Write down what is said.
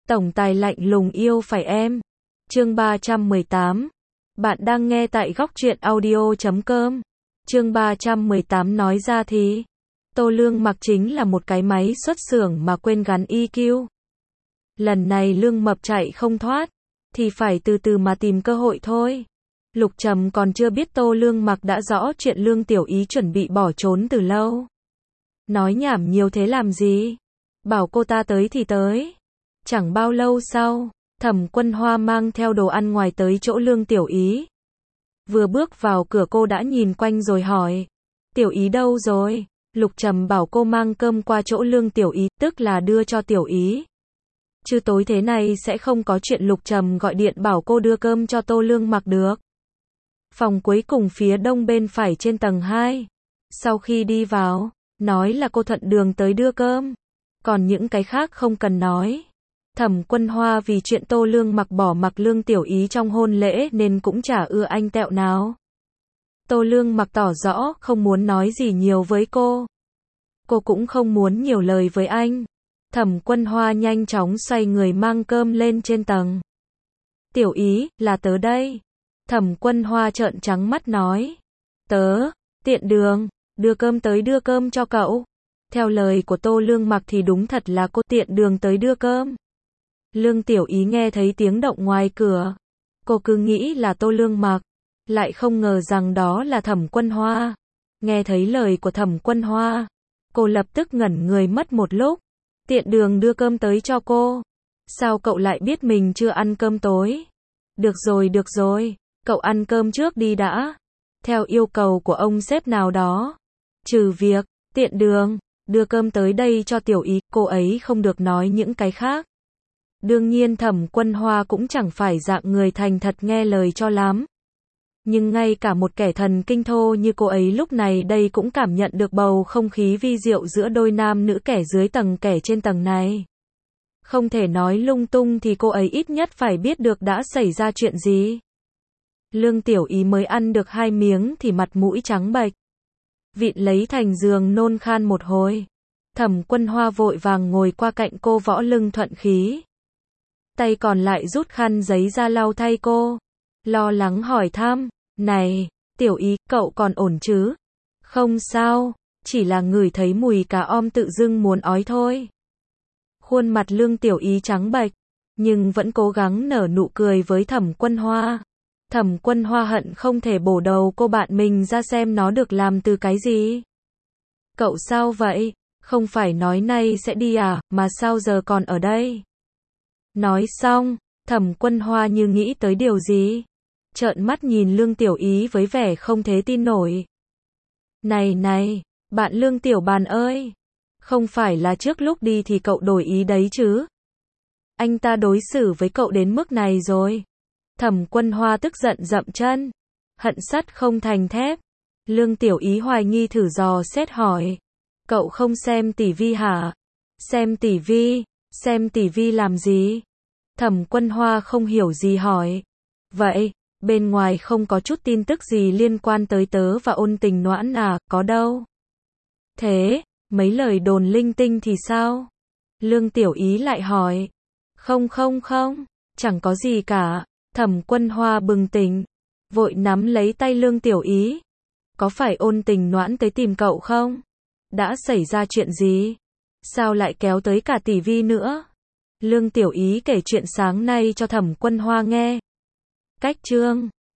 Tổng tài lạnh lùng yêu phải em. Chương 318. Bạn đang nghe tại góc truyện audio.com. Chương 318 nói ra thì, Tô Lương Mặc chính là một cái máy xuất xưởng mà quên gắn EQ. Lần này Lương Mập chạy không thoát, thì phải từ từ mà tìm cơ hội thôi. Lục Trầm còn chưa biết Tô Lương Mặc đã rõ chuyện Lương Tiểu Ý chuẩn bị bỏ trốn từ lâu. Nói nhảm nhiều thế làm gì? Bảo cô ta tới thì tới. Chẳng bao lâu sau, Thẩm Quân Hoa mang theo đồ ăn ngoài tới chỗ Lương Tiểu Ý. Vừa bước vào cửa cô đã nhìn quanh rồi hỏi, Tiểu Ý đâu rồi? Lục Trầm bảo cô mang cơm qua chỗ Lương Tiểu Ý, tức là đưa cho Tiểu Ý. Chứ tối thế này sẽ không có chuyện Lục Trầm gọi điện bảo cô đưa cơm cho Tô Lương Mặc được. Phòng cuối cùng phía đông bên phải trên tầng 2. Sau khi đi vào, nói là cô thuận đường tới đưa cơm. Còn những cái khác không cần nói. Thẩm Quân Hoa vì chuyện Tô Lương Mặc bỏ mặc Lương Tiểu Ý trong hôn lễ nên cũng chả ưa anh tẹo nào. Tô Lương Mặc tỏ rõ không muốn nói gì nhiều với cô. Cô cũng không muốn nhiều lời với anh. Thẩm Quân Hoa nhanh chóng xoay người mang cơm lên trên tầng. Tiểu Ý, là tớ đây. Thẩm Quân Hoa trợn trắng mắt nói. Tớ, tiện đường, đưa cơm tới đưa cơm cho cậu. Theo lời của Tô Lương Mặc thì đúng thật là cô tiện đường tới đưa cơm. Lương Tiểu Ý nghe thấy tiếng động ngoài cửa. Cô cứ nghĩ là Tô Lương Mặc, lại không ngờ rằng đó là Thẩm Quân Hoa. Nghe thấy lời của Thẩm Quân Hoa, cô lập tức ngẩn người mất một lúc. Tiện đường đưa cơm tới cho cô. Sao cậu lại biết mình chưa ăn cơm tối? Được rồi, cậu ăn cơm trước đi đã. Theo yêu cầu của ông sếp nào đó. Trừ việc, tiện đường, đưa cơm tới đây cho Tiểu Ý, cô ấy không được nói những cái khác. Đương nhiên Thẩm Quân Hoa cũng chẳng phải dạng người thành thật nghe lời cho lắm. Nhưng ngay cả một kẻ thần kinh thô như cô ấy lúc này đây cũng cảm nhận được bầu không khí vi diệu giữa đôi nam nữ kẻ dưới tầng kẻ trên tầng này. Không thể nói lung tung thì cô ấy ít nhất phải biết được đã xảy ra chuyện gì. Lương Tiểu Ý mới ăn được 2 miếng thì mặt mũi trắng bệch. Vịn lấy thành giường nôn khan một hồi. Thẩm Quân Hoa vội vàng ngồi qua cạnh cô võ lưng thuận khí. Tay còn lại rút khăn giấy ra lau thay cô. Lo lắng hỏi thăm, này, Tiểu Ý, cậu còn ổn chứ? Không sao, chỉ là ngửi thấy mùi cá om tự dưng muốn ói thôi. Khuôn mặt Lương Tiểu Ý trắng bệch, nhưng vẫn cố gắng nở nụ cười với Thẩm Quân Hoa. Thẩm Quân Hoa hận không thể bổ đầu cô bạn mình ra xem nó được làm từ cái gì. Cậu sao vậy? Không phải nói nay sẽ đi à, mà sao giờ còn ở đây? Nói xong, Thẩm Quân Hoa như nghĩ tới điều gì. Trợn mắt nhìn Lương Tiểu Ý với vẻ không thể tin nổi. Này, bạn Lương Tiểu Bàn ơi! Không phải là trước lúc đi thì cậu đổi ý đấy chứ? Anh ta đối xử với cậu đến mức này rồi. Thẩm Quân Hoa tức giận dậm chân. Hận sắt không thành thép. Lương Tiểu Ý hoài nghi thử dò xét hỏi. Cậu không xem tivi hả? Xem tivi làm gì? Thẩm Quân Hoa không hiểu gì hỏi. Vậy, bên ngoài không có chút tin tức gì liên quan tới tớ và Ôn Tình Noãn à, có đâu. Thế, mấy lời đồn linh tinh thì sao? Lương Tiểu Ý lại hỏi. Không, chẳng có gì cả. Thẩm Quân Hoa bừng tỉnh, vội nắm lấy tay Lương Tiểu Ý. Có phải Ôn Tình Noãn tới tìm cậu không? Đã xảy ra chuyện gì? Sao lại kéo tới cả tỷ vi nữa? Lương Tiểu Ý kể chuyện sáng nay cho Thẩm Quân Hoa nghe. Cách chương